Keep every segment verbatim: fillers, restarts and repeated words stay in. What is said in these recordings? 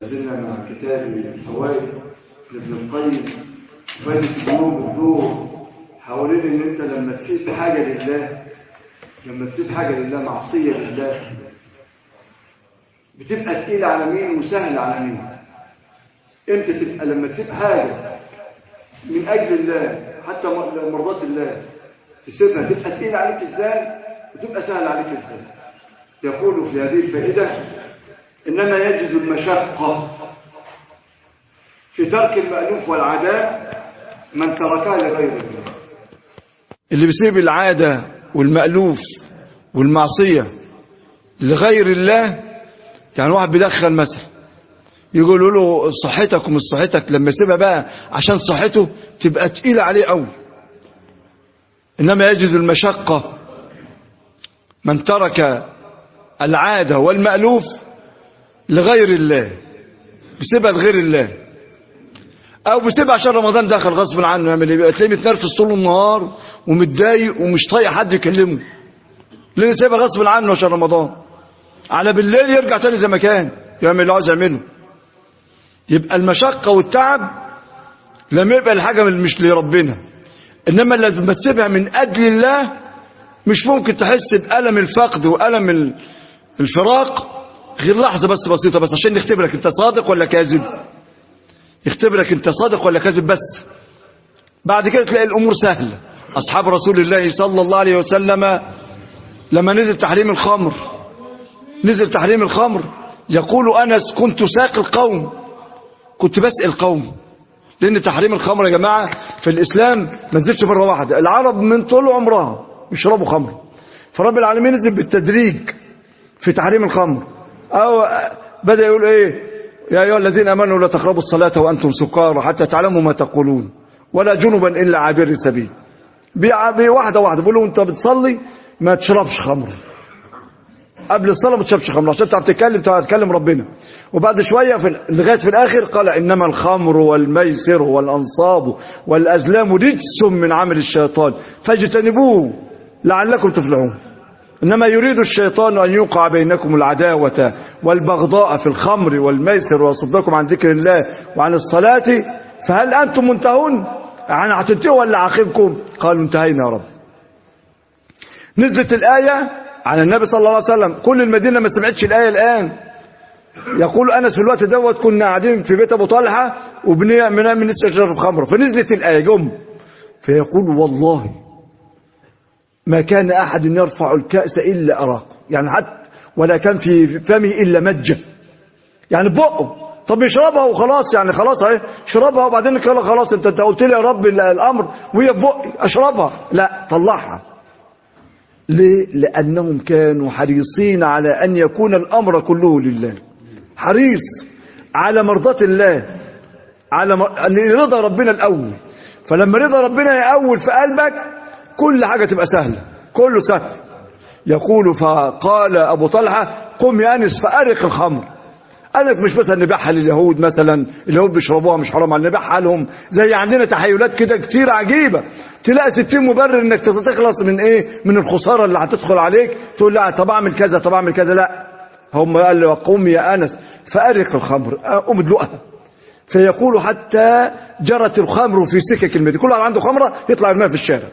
زلنا مع كتاب الفوائد لابن القيم. فائدة اليوم الدور حوالين ان انت لما تسيب حاجة لله لما تسيب حاجة لله معصية لله بتبقى تقيلة على مين وسهلة على مين. امتى تبقى لما تسيب حاجة من اجل الله حتى مرضات الله تسيبها تبقى تقيلة عليك ازاي وتبقى سهلة عليك ازاي. يقول في هذه الفائدة إنما يجد المشقة في ترك المألوف والعادات من تركها لغير الله. اللي بيسيب العادة والمألوف والمعصية لغير الله، يعني واحد بيدخن مثلا يقولوا له صحتك ومش صحتك، لما يسيبها بقى عشان صحته تبقى تقيلة عليه قوي. إنما يجد المشقة من ترك العادة والمألوف لغير الله، بيسيبها لغير الله، او بيسيبها عشان رمضان دخل غصب عنه. يعمل ايه؟ تلاقيه متنرفز طول النهار ومتضايق ومش طايق حد يكلمه، ليه سيبها غصب عنه عشان رمضان. على بالليل يرجع تاني زي ما كان يعمل اللي عاوز يعمله. يبقى المشقه والتعب لما يبقى الحاجه مش لربنا، انما لما تسيبها من اجل الله مش ممكن تحس بألم الفقد وألم الفراق غير لحظة بس بسيطة، بس عشان نختبرك انت صادق ولا كاذب. يختبرك انت صادق ولا كاذب بس. بعد كده تلاقي الامور سهلة. اصحاب رسول الله صلى الله عليه وسلم لما نزل تحريم الخمر نزل تحريم الخمر يقول انس كنت ساقي القوم، كنت بسقي القوم، لان تحريم الخمر يا جماعة في الاسلام ما نزلش مرة واحدة. العرب من طول عمرها يشربوا خمر، فرب العالمين نزل بالتدريج في تحريم الخمر. أو بدأ يقول إيه؟ يا أيها الذين آمنوا لا تقربوا الصلاة وأنتم سكارى حتى تعلموا ما تقولون ولا جنبا إلا عابر السبيل. بواحدة واحدة بيقولوا أنت بتصلي ما تشربش خمر، قبل الصلاة ما تشربش خمر عشان تعرف تتكلم تتكلم ربنا. وبعد شوية في لغاية في الآخر قال إنما الخمر والميسر والأنصاب والأزلام رجس من عمل الشيطان فاجتنبوه لعلكم تفلحون. إنما يريد الشيطان أن يوقع بينكم العداوة والبغضاء في الخمر والميسر ويصدكم عن ذكر الله وعن الصلاة فهل أنتم منتهون؟ يعني هتنتهوا ولا عاقبكم؟ قالوا انتهينا يا رب. نزلت الآية على النبي صلى الله عليه وسلم، كل المدينة ما سمعتش الآية الآن. يقول أنس في الوقت دوت كنا قاعدين في بيت أبو طلحة وبنعمل من نشرب خمر، فنزلت الآية جم فيقول والله ما كان أحد يرفع الكأس إلا أراق، يعني حتى ولا كان في فمه إلا مجة، يعني بقه. طب يشربها وخلاص، يعني خلاص اهي شربها وبعدين قال خلاص انت انت قلت لي يا رب الأمر وهي في بقي أشربها، لا طلعها. ليه؟ لأنهم كانوا حريصين على أن يكون الأمر كله لله، حريص على مرضاة الله، على أن رضا ربنا الأول. فلما رضا ربنا يأول في قلبك كل حاجة تبقى سهلة، كله سهل. يقول فقال أبو طلحة قم يا أنس فأرق الخمر. أنك مش مثلا نبيعها لليهود، مثلا اليهود بيشربوها مش حرام على نبيعها لهم، زي عندنا تحيلات كده كتير عجيبة، تلاقي ستين مبرر انك تخلص من ايه، من الخسارة اللي هتدخل عليك، تقول لا طب اعمل كذا طب اعمل كذا. لا، هم قال له قم يا أنس فأرق الخمر، قم ادلقها. فيقول حتى جرت الخمر في سكك المدينة، كل واحد عنده خمرة يطلع يرميها في الشارع.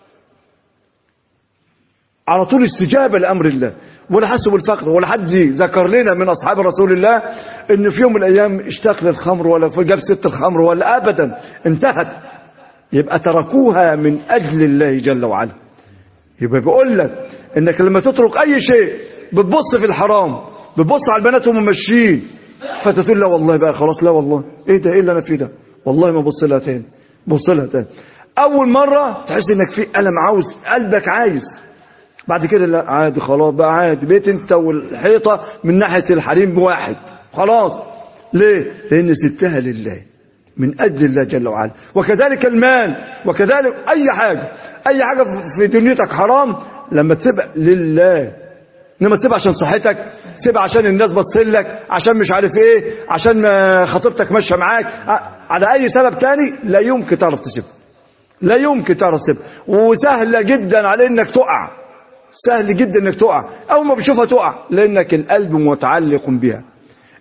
على طول استجابة لأمر الله، ولا حسوا بالفقر. ولا حد ذكر لنا من أصحاب رسول الله إن في يوم من الأيام اشتاق للخمر ولا جاب ست الخمر ولا أبدا، انتهت. يبقى تركوها من أجل الله جل وعلا. يبقى بيقول لك إنك لما تترك أي شيء بتبص في الحرام، بتبص على البنات وهم ماشيين فتقول لا والله بقى خلاص، لا والله إيه ده، إيه اللي أنا فيه ده، والله ما بص لها تاني، بص لها تاني. أول مرة تحس إنك في ألم، عاوز قلبك عايز، بعد كده لا عادي خلاص بقى عادي، بيت انت والحيطة من ناحية الحريم بواحد خلاص. ليه؟ لان سبتها لله من اجل الله جل وعلا. وكذلك المال، وكذلك اي حاجة اي حاجة في دنيتك حرام لما تسيبها لله. انما تسيبها عشان صحتك، تسيبها عشان الناس بتصلك، عشان مش عارف ايه، عشان خطيبتك ماشيه معاك، على اي سبب تاني لا يمكن تعرف تسيبها، لا يمكن تعرف تسيبها. وسهلة جدا على انك تقع، سهل جدا انك تقع، اول ما بتشوفها تقع لانك القلب متعلق بها.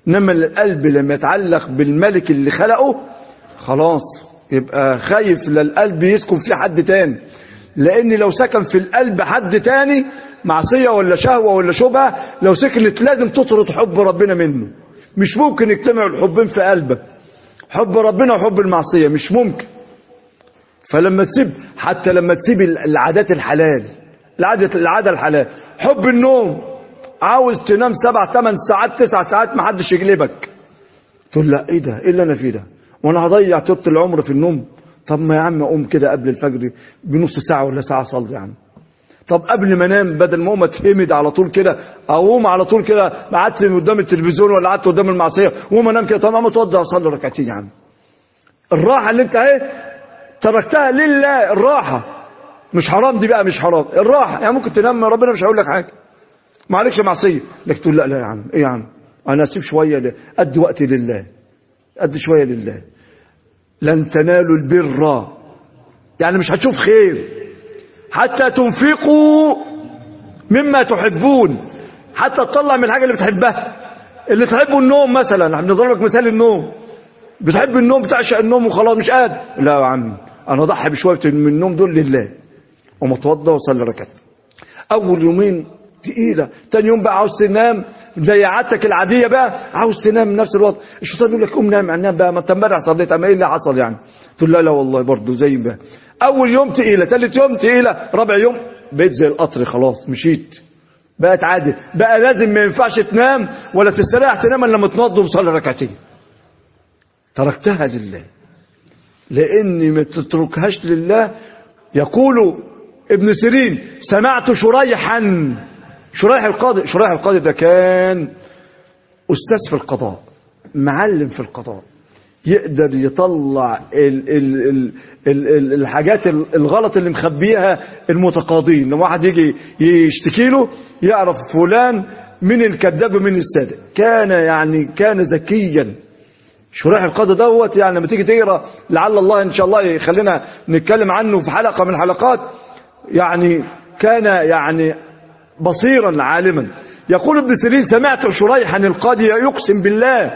إنما القلب لما يتعلق بالملك اللي خلقه خلاص يبقى خايف للقلب يسكن فيه حد تاني، لأن لو سكن في القلب حد تاني معصية ولا شهوة ولا شبهة، لو سكنت لازم تطرد حب ربنا منه. مش ممكن يجتمعوا الحبين في قلبك، حب ربنا وحب المعصية، مش ممكن. فلما تسيب، حتى لما تسيب العادات الحلال، العادة العادة الحلال، حب النوم، عاوز تنام سبع ثمان ساعات تسع ساعات ما حدش يجلبك، تقول لا ايه ده، ايه اللي انا فيه ده، وانا هضيع طول العمر في النوم؟ طب ما يا عم اقوم كده قبل الفجر بنص ساعة ولا ساعة صلي يا عم. طب قبل ما انام بدل ما اقوم اتهمد على طول كده، اقوم على طول كده قعدت قدام التلفزيون ولا قعدت قدام المعصيه واقوم انام كده، طب ما اتوضى اصلي ركعتين يا عم. الراحه اللي انت اهي تركتها لله، الراحه مش حرام دي بقى، مش حرام الراحه، يعني ممكن تنام ربنا مش هيقول لك حاجه، ما عليكش معصيه، لكن تقول لا لا يا عم، ايه يا عم انا اسيب شويه، ادي وقتي لله، ادي شويه لله. لن تنالوا البر، يعني مش هتشوف خير حتى تنفقوا مما تحبون، حتى تطلع من الحاجة اللي بتحبها. اللي تحبه النوم مثلا، احنا بنضرب لك مثال النوم، بتحب النوم بتعشق النوم وخلاص مش قادر، لا يا عم انا اضحي بشويه من النوم دول لله، ومتوضى وصلي ركعتين. اول يومين تقيله، تاني يوم بقى عاوز تنام زي عادتك العاديه بقى، عاوز تنام نفس الوقت، الشيطان يقول لك قوم نام نام بقى، ما انت امبارح صليت، اما ايه اللي حصل يعني؟ تقول لا لا والله برضه زي ما اول يوم تقيله، ثالث يوم تقيله، رابع يوم بقيت زي القطر خلاص مشيت، بقت عادي، بقى لازم ما ينفعش تنام ولا تستريح تنام الا لما تنض وتصلي ركعتين. تركتها لله، لان ما تتركهاش لله. يقول ابن سيرين سمعت شريحا، شريح القاضي، شريح القاضي ده كان أستاذ في القضاء، معلم في القضاء، يقدر يطلع ال ال ال ال ال الحاجات الغلط اللي مخبيها المتقاضين. لما واحد يجي يشتكي له يعرف فلان من الكذاب ومن الصادق. كان يعني كان ذكيا شريح القاضي دوت، يعني لما تيجي تقرا لعل الله ان شاء الله يخلينا نتكلم عنه في حلقة من الحلقات، يعني كان يعني بصيرا عالما. يقول ابن سيرين سمعت شريحا القاضي يقسم بالله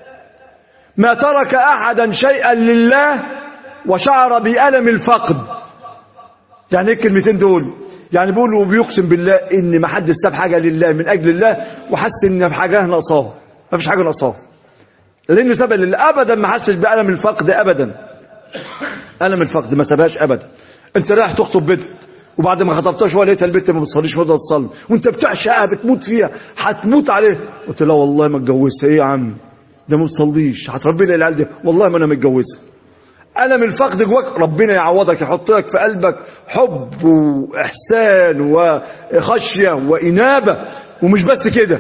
ما ترك احدا شيئا لله وشعر بألم الفقد. يعني ايه الكلمتين دول؟ يعني بيقول وبيقسم بالله ان ما حد ساب حاجه لله من اجل الله وحس ان في حاجه ناقصاه، ما فيش حاجه ناقصاه، لانه ساب لله ابدا، ما حسش بألم الفقد ابدا. ألم الفقد ما سابهاش ابدا. انت رايح تخطب بنت وبعد ما خطبتها شويه لقيتها البنت ما بتصليش ولا تصلي، وانت بتعشقها بتموت فيها، هتموت عليها، قلت لا والله ما اتجوزها. ايه يا عم ده ما بتصليش، هتربي لي العيال دي؟ والله ما انا متجوزها. ألم الفقد جواك ربنا يعوضك، يحط لك في قلبك حب وإحسان وخشية وإنابة. ومش بس كده،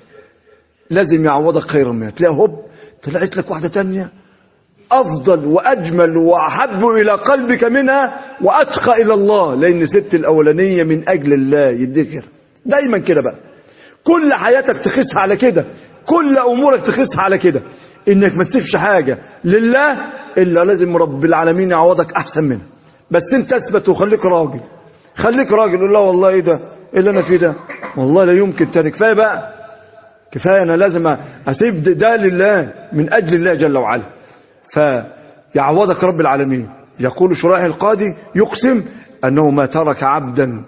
لازم يعوضك خيرا منها، تلاقي هوب طلعت لك واحدة تانية أفضل وأجمل وأحب إلى قلبك منها وأتقى إلى الله، لأن ست الأولانية من أجل الله يديك. دايما كده بقى، كل حياتك تخسها على كده، كل أمورك تخسها على كده، إنك ما تسيبش حاجة لله إلا لازم رب العالمين يعوضك أحسن منها. بس أنت اثبت وخليك راجل، خليك راجل، قول لا والله إيه ده، إيه اللي أنا فيه ده، والله لا يمكن تاني، كفاية بقى، كفاية، أنا لازم أسيب ده لله من أجل الله جل وعلا، فيعوضك رب العالمين. يقول شريح القاضي يقسم أنه ما ترك عبدا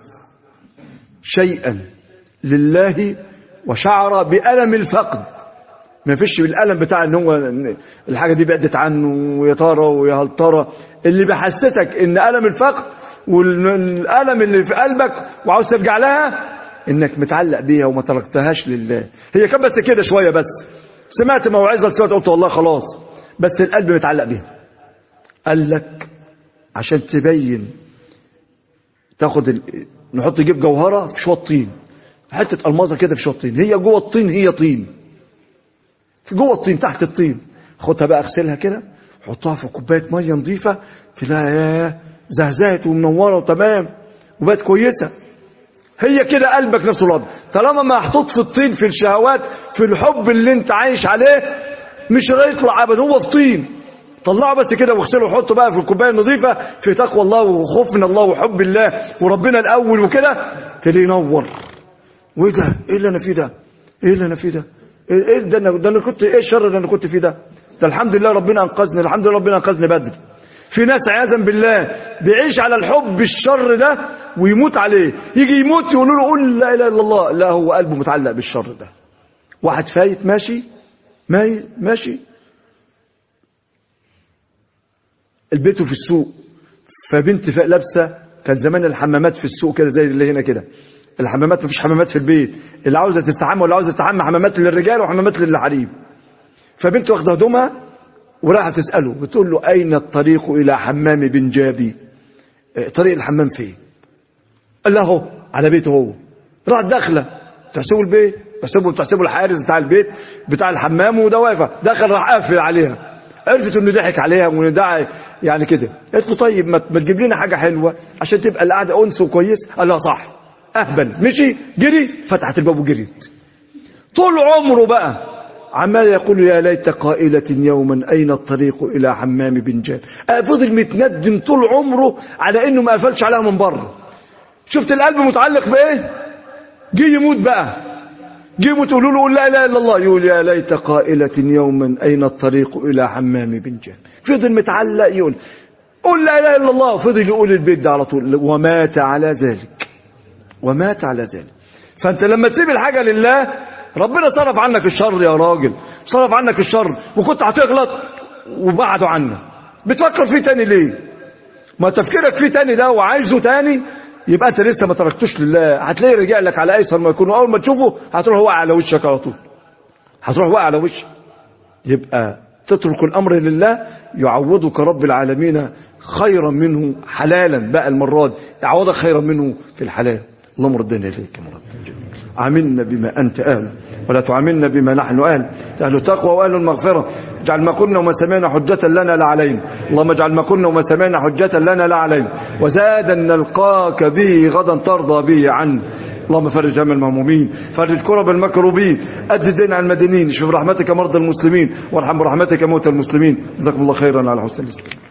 شيئا لله وشعر بألم الفقد، ما فيش بالألم بتاع ان هو الحاجة دي بعدت عنه ويا ترى ويا هل ترى، اللي بيحسسك ان ألم الفقد والألم اللي في قلبك وعاوز ترجع لها انك متعلق بيها وما تركتهاش لله. هي كان بس كده شوية، بس سمعت موعظة سمعت قلت والله خلاص، بس القلب متعلق بيها. قال لك عشان تبين، تاخد ال... نحط جيب جوهرة في شوية طين، حتة الماظة كده في شوية طين، هي جوه الطين، هي طين في جوه الطين، تحت الطين، خدها بقى اغسلها كده، حطها في كوبايه ميه نظيفه، تلاقيها زهزهت ومنوره وتمام وبقت كويسه. هي كده قلبك نفس الوضع، طالما محطوط في الطين، في الشهوات، في الحب اللي انت عايش عليه، مش هيطلع ابدا، هو في طين. طلعه بس كده واغسله وحطه بقى في الكوبايه النظيفه، في تقوى الله وخوف من الله وحب الله وربنا الاول وكده، تلاقيه ينور. وايه ده، ايه اللي انا فيه ده، ايه اللي انا فيه ده، ايه ده انا ده انا كنت ايه الشر اللي انا كنت فيه ده ده الحمد لله ربنا انقذني الحمد لله ربنا انقذني بدري. في ناس عياذا بالله بيعيش على الحب الشر ده ويموت عليه، يجي يموت يقولوا له قول لا اله الا الله، لا هو قلبه متعلق بالشر ده. واحد فايت ماشي ماي ماشي البيت في السوق، فبنت لابسه، كان زمان الحمامات في السوق كده زي اللي هنا كده، الحمامات مفيش حمامات في البيت، اللي عاوزه تستحمى واللي عاوزه تستحمى حمامات للرجال وحمامات للحريم. فبنت واخده هدومها وراح تساله بتقول له اين الطريق الى حمام بن جابي؟ طريق الحمام فين؟ قال له اهو على بيته هو. راح داخله تحسبه البيت، تحسبه تحسبه الحارس بتاع البيت بتاع الحمام وده واقف، دخل راح قافل عليها. عرفت انه ضحك عليها وانه دعا يعني كده. قالت له طيب ما تجيب لنا حاجه حلوه عشان تبقى القعده انس وكويس. قال لها صح. اهبل مشي جري، فتحت الباب وجريت. طول عمره بقى عمال يقول يا ليت قائلة يوما أين الطريق إلى حمام بن جاب. فضل متندم طول عمره على إنه ما قفلش عليها من بره. شفت القلب متعلق بإيه؟ جه يموت بقى، جه يموت يقولوا له قول لا إله إلا الله، يقول يا ليت قائلة يوما أين الطريق إلى حمام بن جاب. فضل متعلق يقول قول لا إله إلا الله، فضل يقول البيت ده على طول، ومات على ذلك، ومات على ذلك. فأنت لما تسيب الحاجة لله ربنا صرف عنك الشر يا راجل، صرف عنك الشر، وكنت هتغلط وبعده عنك، بتفكر فيه تاني ليه؟ ما تفكيرك فيه تاني ده وعايزه تاني يبقى انت لسه ما تركتوش لله. هتلاقي رجع لك على ايسر ما يكون، اول ما تشوفه هتروح واقع على وشك على طول، هتروح واقع على وشك. يبقى تترك الامر لله يعوضك رب العالمين خيرا منه حلالا بقى المرات، يعوضك خيرا منه في الحلال. اللهم ردنا إليك مردا جميلا، عاملنا بما أنت أهل ولا تعاملنا بما نحن أهل، أهل تقوى وأهل المغفرة. اجعل ما قلنا وما سمعنا حجة لنا لا علينا، اللهم اجعل ما قلنا وما سمعنا حجة لنا لا علينا، وزادا نلقاك به غدا ترضى به عنا. اللهم فرج هم المهمومين، فرج كرب المكروبين، أد الدين على المدينين، اشف برحمتك مرضى المسلمين، وارحم برحمتك موتى المسلمين. جزاكم الله خيرا على حسن الاستماع.